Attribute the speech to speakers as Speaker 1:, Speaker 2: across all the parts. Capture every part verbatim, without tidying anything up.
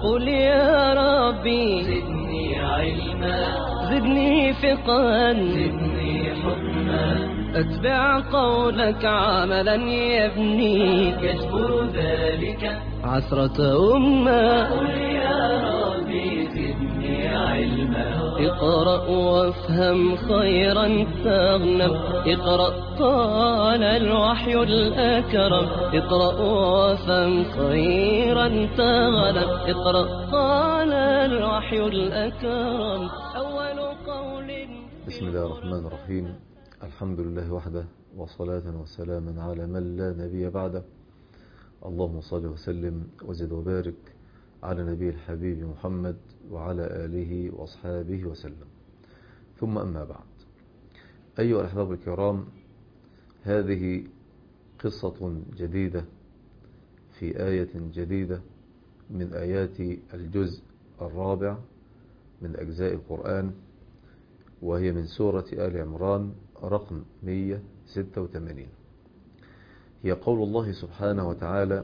Speaker 1: قل يا ربي
Speaker 2: زدني علما
Speaker 1: زدني فقها
Speaker 2: زدني حكما
Speaker 1: أتبع قولك عملا يبني
Speaker 2: يجبر ذلك
Speaker 1: عثرة أمة.
Speaker 2: قل يا ربي زدني علما
Speaker 1: اقرأ وافهم خيرا تغنم. اقرأ قال الوحي الأكرم. اقرأ وافهم خيرا تغنم. اقرأ قال الوحي الأكرم أول قول.
Speaker 3: بسم الله الرحمن الرحيم. الحمد لله وحده وصلاة وسلاما على من لا نبي بعده. اللهم صل وسلم وزد وبارك على نبي الحبيب محمد وعلى آله وأصحابه وسلم. ثم أما بعد، أيها الأحباب الكرام، هذه قصة جديدة في آية جديدة من آيات الجزء الرابع من أجزاء القرآن، وهي من سورة آل عمران رقم مئة وستة وثمانين. هي قول الله سبحانه وتعالى: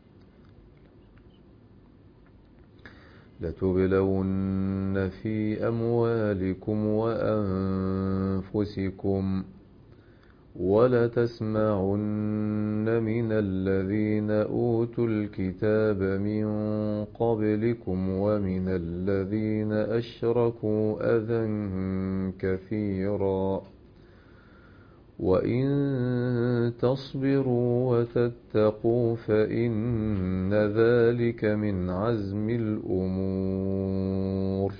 Speaker 3: لتبلون في أموالكم وأنفسكم ولتسمعن من الذين أوتوا الكتاب من قبلكم ومن الذين أشركوا أذى كثيرا وإن تصبروا وتتقوا فإن ذلك من عزم الأمور.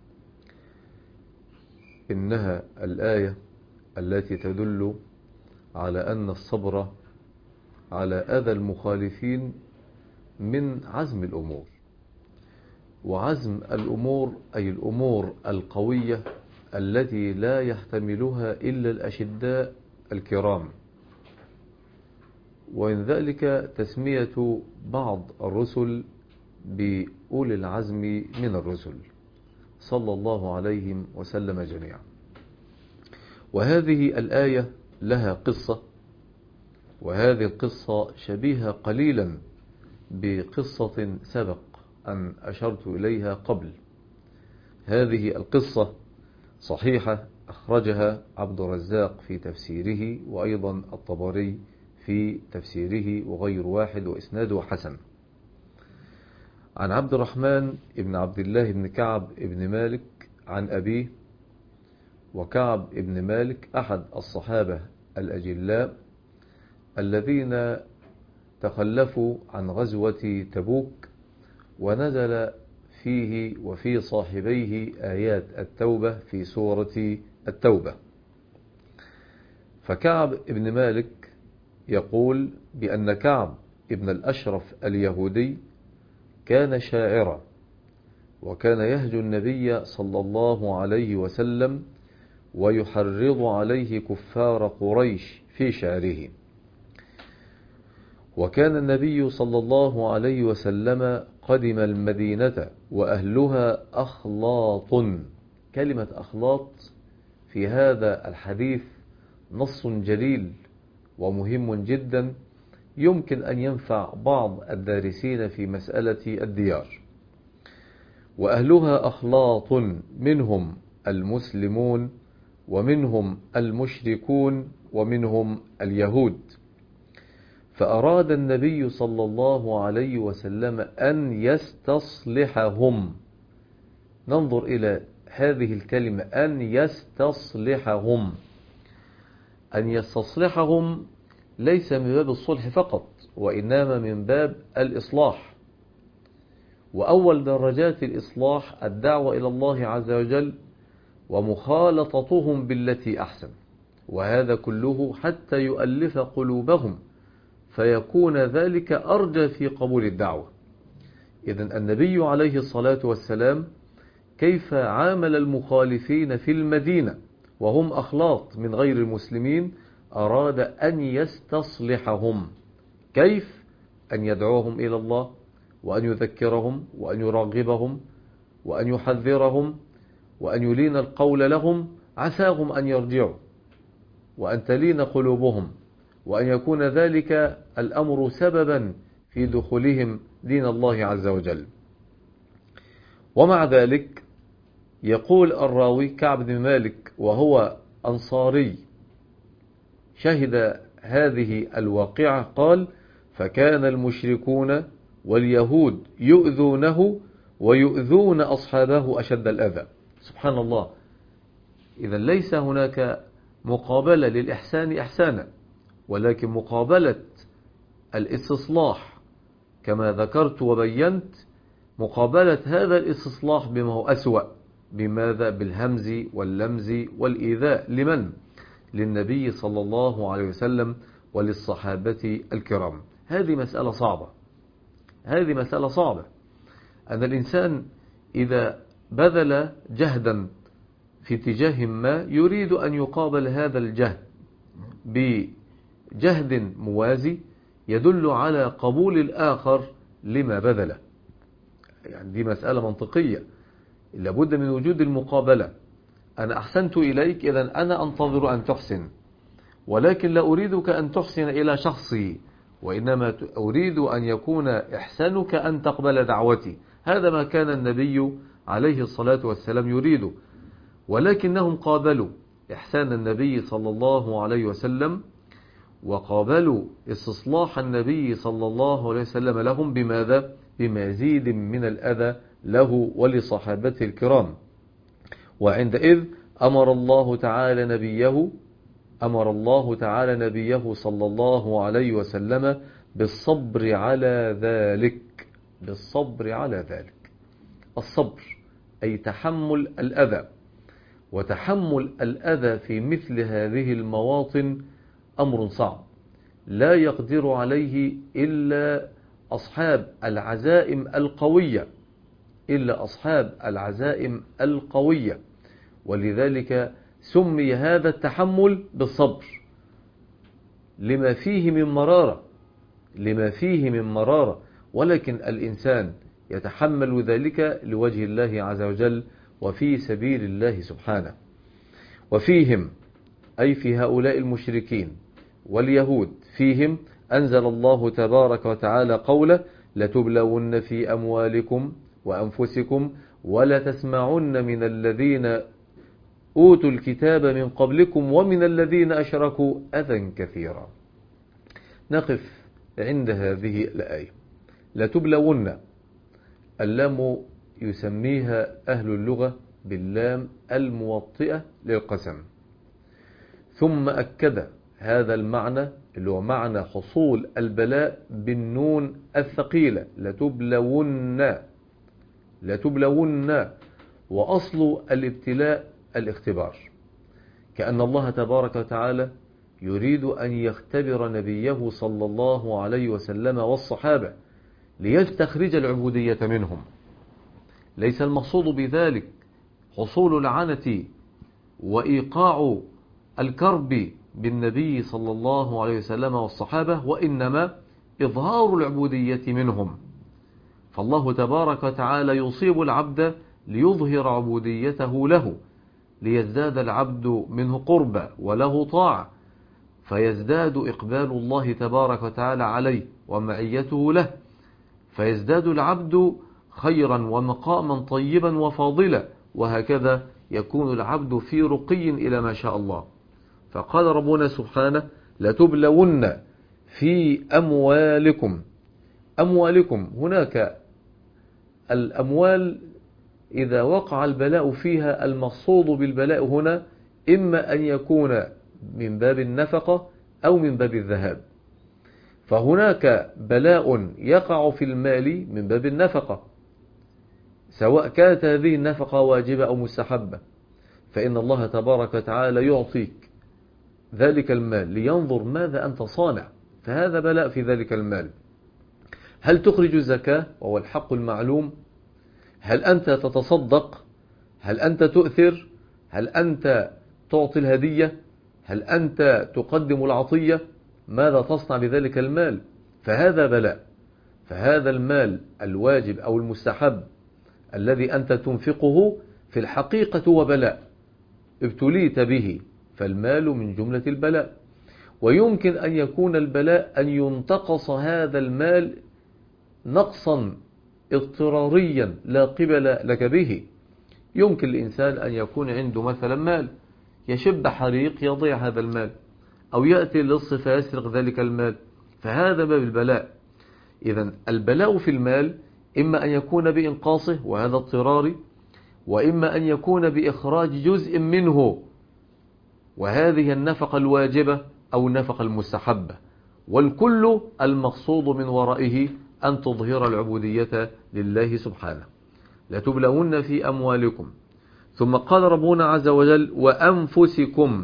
Speaker 3: إنها الآية التي تدل على أن الصبر على أذى المخالفين من عزم الأمور. وعزم الأمور أي الأمور القوية التي لا يحتملها إلا الأشداء الكرام. وإن ذلك تسمية بعض الرسل بأولي العزم من الرسل صلى الله عليهم وسلم جميعا. وهذه الآية لها قصة، وهذه القصة شبيهة قليلا بقصة سبق أن أشرت إليها قبل. هذه القصة صحيحة، أخرجها عبد الرزاق في تفسيره، وأيضا الطبري في تفسيره، وغير واحد، وإسناده حسن. عن عبد الرحمن ابن عبد الله بن كعب ابن مالك عن أبيه. وكعب ابن مالك أحد الصحابة الأجلاء الذين تخلفوا عن غزوة تبوك، ونزل فيه وفي صاحبيه آيات التوبة في سورة التوبة. فكعب ابن مالك يقول بأن كعب ابن الأشرف اليهودي كان شاعرا، وكان يهجو النبي صلى الله عليه وسلم ويحرض عليه كفار قريش في شعره. وكان النبي صلى الله عليه وسلم قدم المدينة وأهلها أخلاط. كلمة أخلاط في هذا الحديث نص جليل ومهم جدا، يمكن أن ينفع بعض الدارسين في مسألة الديار. وأهلها أخلاط، منهم المسلمون ومنهم المشركون ومنهم اليهود. فأراد النبي صلى الله عليه وسلم أن يستصلحهم. ننظر إلى هذه الكلمة، أن يستصلحهم. أن يستصلحهم ليس من باب الصلح فقط، وإنما من باب الإصلاح. وأول درجات الإصلاح الدعوة إلى الله عز وجل ومخالطتهم بالتي أحسن، وهذا كله حتى يؤلف قلوبهم فيكون ذلك أرجى في قبول الدعوة. إذن النبي عليه الصلاة والسلام كيف عامل المخالفين في المدينة وهم أخلاط من غير المسلمين؟ أراد أن يستصلحهم. كيف؟ أن يدعوهم إلى الله، وأن يذكرهم، وأن يرغبهم، وأن يحذرهم، وأن يلين القول لهم، عساهم أن يرجعوا وأن تلين قلوبهم، وأن يكون ذلك الأمر سببا في دخولهم دين الله عز وجل. ومع ذلك يقول الراوي كعب بن مالك وهو أنصاري شهد هذه الواقعة قال: فكان المشركون واليهود يؤذونه ويؤذون أصحابه أشد الأذى. سبحان الله. إذا ليس هناك مقابلة للإحسان إحسانا، ولكن مقابلة الاستصلاح كما ذكرت وبينت، مقابلة هذا الاستصلاح بما هو أسوأ. بماذا؟ بالهمز واللمز والإيذاء. لمن؟ للنبي صلى الله عليه وسلم وللصحابة الكرام. هذه مسألة صعبة، هذه مسألة صعبة أن الإنسان إذا بذل جهدا في اتجاه ما يريد أن يقابل هذا الجهد بجهد موازي يدل على قبول الآخر لما بذله. يعني دي مسألة منطقية، لابد من وجود المقابلة. أنا أحسنت إليك، إذن أنا أنتظر أن تحسن، ولكن لا أريدك أن تحسن إلى شخصي، وإنما أريد أن يكون إحسانك أن تقبل دعوتي. هذا ما كان النبي عليه الصلاة والسلام يريد، ولكنهم قابلوا إحسان النبي صلى الله عليه وسلم، وقابلوا استصلاح النبي صلى الله عليه وسلم لهم بماذا؟ بمزيد من الأذى له ولصحابته الكرام. وعندئذ أمر الله تعالى نبيه أمر الله تعالى نبيه صلى الله عليه وسلم بالصبر على ذلك، بالصبر على ذلك. الصبر أي تحمل الأذى، وتحمل الأذى في مثل هذه المواطن أمر صعب لا يقدر عليه إلا أصحاب العزائم القوية، إلا أصحاب العزائم القوية. ولذلك سمي هذا التحمل بالصبر لما فيه من مرارة، لما فيه من مرارة. ولكن الإنسان يتحمل ذلك لوجه الله عز وجل وفي سبيل الله سبحانه. وفيهم أي في هؤلاء المشركين واليهود فيهم أنزل الله تبارك وتعالى قوله: لتبلون في أموالكم وأنفسكم ولتسمعن من الذين أوتوا الكتاب من قبلكم ومن الذين أشركوا أذى كثيرا. نقف عند هذه الآية. لتبلون، اللام يسميها أهل اللغة باللام الموطئة للقسم، ثم أكد هذا المعنى اللي هو معنى حصول البلاء بالنون الثقيلة: لتبلون، لتبلون. وأصل الابتلاء الاختبار، كأن الله تبارك وتعالى يريد أن يختبر نبيه صلى الله عليه وسلم والصحابة ليستخرج العبودية منهم. ليس المقصود بذلك حصول العنة وإيقاع الكرب بالنبي صلى الله عليه وسلم والصحابة، وإنما إظهار العبودية منهم. فالله تبارك وتعالى يصيب العبد ليظهر عبوديته له، ليزداد العبد منه قربا وله طاعة، فيزداد إقبال الله تبارك وتعالى عليه ومعيته له، فيزداد العبد خيرا ومقاما طيبا وفاضلا، وهكذا يكون العبد في رقي إلى ما شاء الله. فقال ربنا سبحانه: لتبلون في أموالكم. أموالكم هناك الأموال إذا وقع البلاء فيها، المقصود بالبلاء هنا إما أن يكون من باب النفقة أو من باب الذهاب. فهناك بلاء يقع في المال من باب النفقة، سواء كانت هذه النفقة واجبة أو مستحبة، فإن الله تبارك وتعالى يعطيك ذلك المال لينظر ماذا أنت صانع، فهذا بلاء في ذلك المال. هل تخرج الزكاة وهو الحق المعلوم؟ هل أنت تتصدق؟ هل أنت تؤثر؟ هل أنت تعطي الهدية؟ هل أنت تقدم العطية؟ ماذا تصنع بذلك المال؟ فهذا بلاء. فهذا المال الواجب أو المستحب الذي أنت تنفقه في الحقيقة هو بلاء ابتليت به، فالمال من جملة البلاء. ويمكن أن يكون البلاء أن ينتقص هذا المال نقصا اضطراريا لا قبل لك به. يمكن الإنسان أن يكون عنده مثلا مال، يشب حريق يضيع هذا المال، أو يأتي لص فيسرق ذلك المال، فهذا باب البلاء. إذن البلاء في المال إما أن يكون بإنقاصه وهذا اضطراري، وإما أن يكون بإخراج جزء منه وهذه النفقة الواجبة أو النفقة المستحبة، والكل المقصود من ورائه أن تظهر العبودية لله سبحانه. لتبلون في أموالكم، ثم قال ربنا عز وجل وأنفسكم.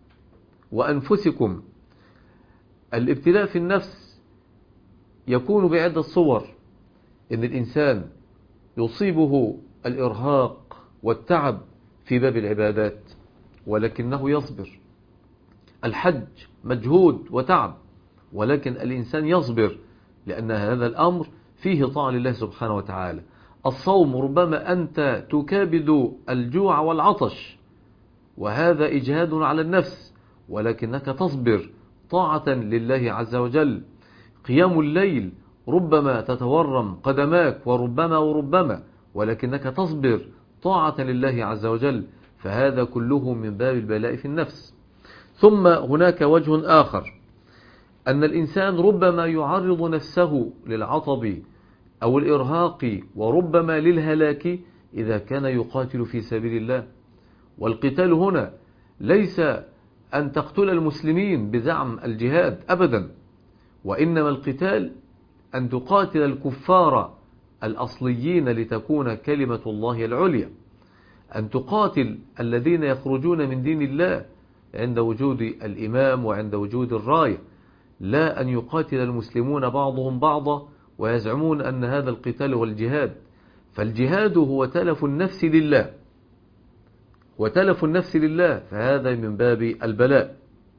Speaker 3: وأنفسكم الابتلاء في النفس يكون بعدة صور. إن الإنسان يصيبه الإرهاق والتعب في باب العبادات ولكنه يصبر. الحج مجهود وتعب ولكن الإنسان يصبر لأن هذا الأمر فيه طاعة لله سبحانه وتعالى. الصوم ربما أنت تكابد الجوع والعطش وهذا إجهاد على النفس ولكنك تصبر طاعة لله عز وجل. قيام الليل ربما تتورم قدماك وربما وربما ولكنك تصبر طاعة لله عز وجل، فهذا كله من باب البلاء في النفس. ثم هناك وجه آخر، أن الإنسان ربما يعرض نفسه للعطب أو الإرهاق وربما للهلاك إذا كان يقاتل في سبيل الله. والقتال هنا ليس أن تقتل المسلمين بزعم الجهاد أبدا، وإنما القتال أن تقاتل الكفار الأصليين لتكون كلمة الله العليا، أن تقاتل الذين يخرجون من دين الله عند وجود الإمام وعند وجود الراية، لا أن يقاتل المسلمون بعضهم بعضا ويزعمون أن هذا القتال هو الجهاد. فالجهاد هو تلف النفس لله، وتلف النفس لله، فهذا من باب البلاء.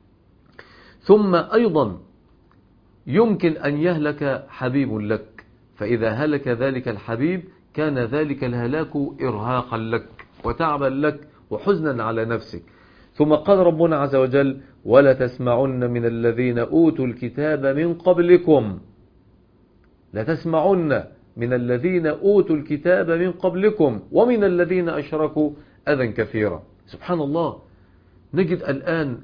Speaker 3: ثم أيضا يمكن أن يهلك حبيب لك، فإذا هلك ذلك الحبيب كان ذلك الهلاك إرهاقا لك وتعبا لك وحزنا على نفسك. ثم قال ربنا عز وجل ولا تسمعن من الذين أوتوا الكتاب من قبلكم. لا تسمعن من الذين أوتوا الكتاب من قبلكم ومن الذين أشركوا أذى كثيرا. سبحان الله، نجد الآن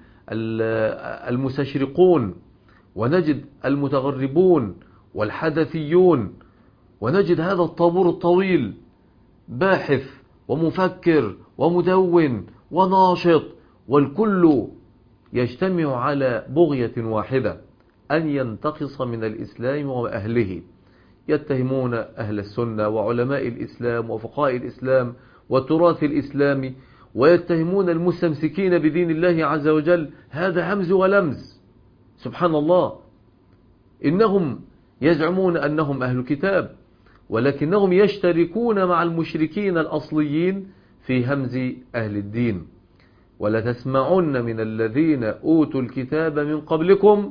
Speaker 3: المستشرقون ونجد المتغربون والحدثيون ونجد هذا الطابور الطويل باحث ومفكر ومدون وناشط، والكل يجتمع على بغية واحدة أن ينتقص من الإسلام وأهله. يتهمون أهل السنة وعلماء الإسلام وفقهاء الإسلام والتراث الإسلامي، ويتهمون المستمسكين بدين الله عز وجل. هذا همز ولمز. سبحان الله، إنهم يزعمون أنهم أهل كتاب ولكنهم يشتركون مع المشركين الأصليين في همز أهل الدين. ولتسمعن من الذين أوتوا الكتاب من قبلكم،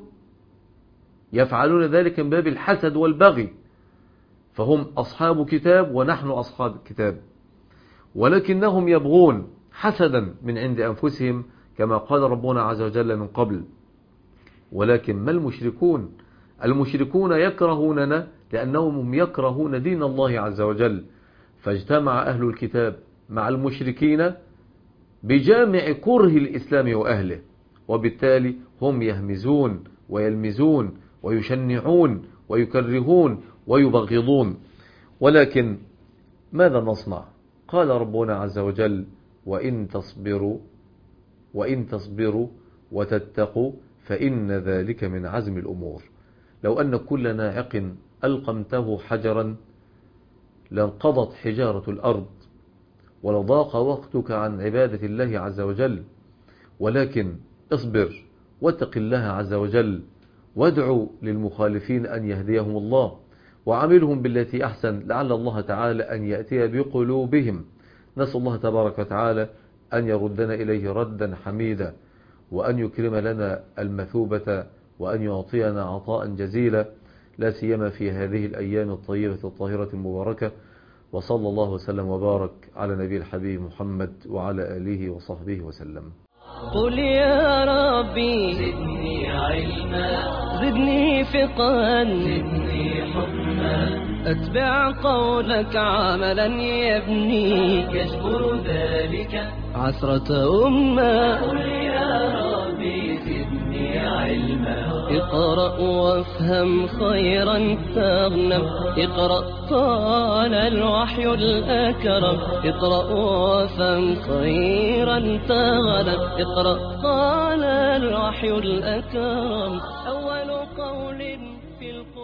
Speaker 3: يفعلون ذلك من باب الحسد والبغي، فهم أصحاب كتاب ونحن أصحاب الكتاب، ولكنهم يبغون حسدا من عند أنفسهم كما قال ربنا عز وجل من قبل. ولكن ما المشركون؟ المشركون يكرهوننا لأنهم يكرهون دين الله عز وجل، فاجتمع أهل الكتاب مع المشركين بجامع كره الإسلام وأهله، وبالتالي هم يهمزون ويلمزون ويشنعون ويكرهون ويبغضون. ولكن ماذا نصنع؟ قال ربنا عز وجل وإن تصبروا وإن تصبروا وتتقوا فإن ذلك من عزم الأمور. لو أن كل ناعق ألقمته حجرا لانقضت حجارة الأرض ولضاق وقتك عن عبادة الله عز وجل. ولكن اصبر واتق الله عز وجل وادعو للمخالفين أن يهديهم الله وعاملهم بالتي أحسن لعل الله تعالى أن يأتي بقلوبهم. نسأل الله تبارك وتعالى أن يردنا إليه ردا حميدا، وأن يكرم لنا المثوبة، وأن يعطينا عطاء جزيلا، لا سيما في هذه الأيام الطيبة الطاهرة المباركة. وصلى الله وسلم وبارك على نبي الحبيب محمد وعلى آله وصحبه وسلم.
Speaker 1: قل يا ربي
Speaker 2: زدني علما
Speaker 1: زدني فقها
Speaker 2: زدني حكما
Speaker 1: أتبع قولك عملا يبني
Speaker 2: يجبر ذلك
Speaker 1: عثرة أمة.
Speaker 2: قل يا ربي زدني علما
Speaker 1: اقرأ وافهم خيرا تغنم. اقرأ قال الوحي الأكرم. اقرأ وافهم خيرا تغنم. اقرأ قال الوحي الأكرم. أول قول في القرآن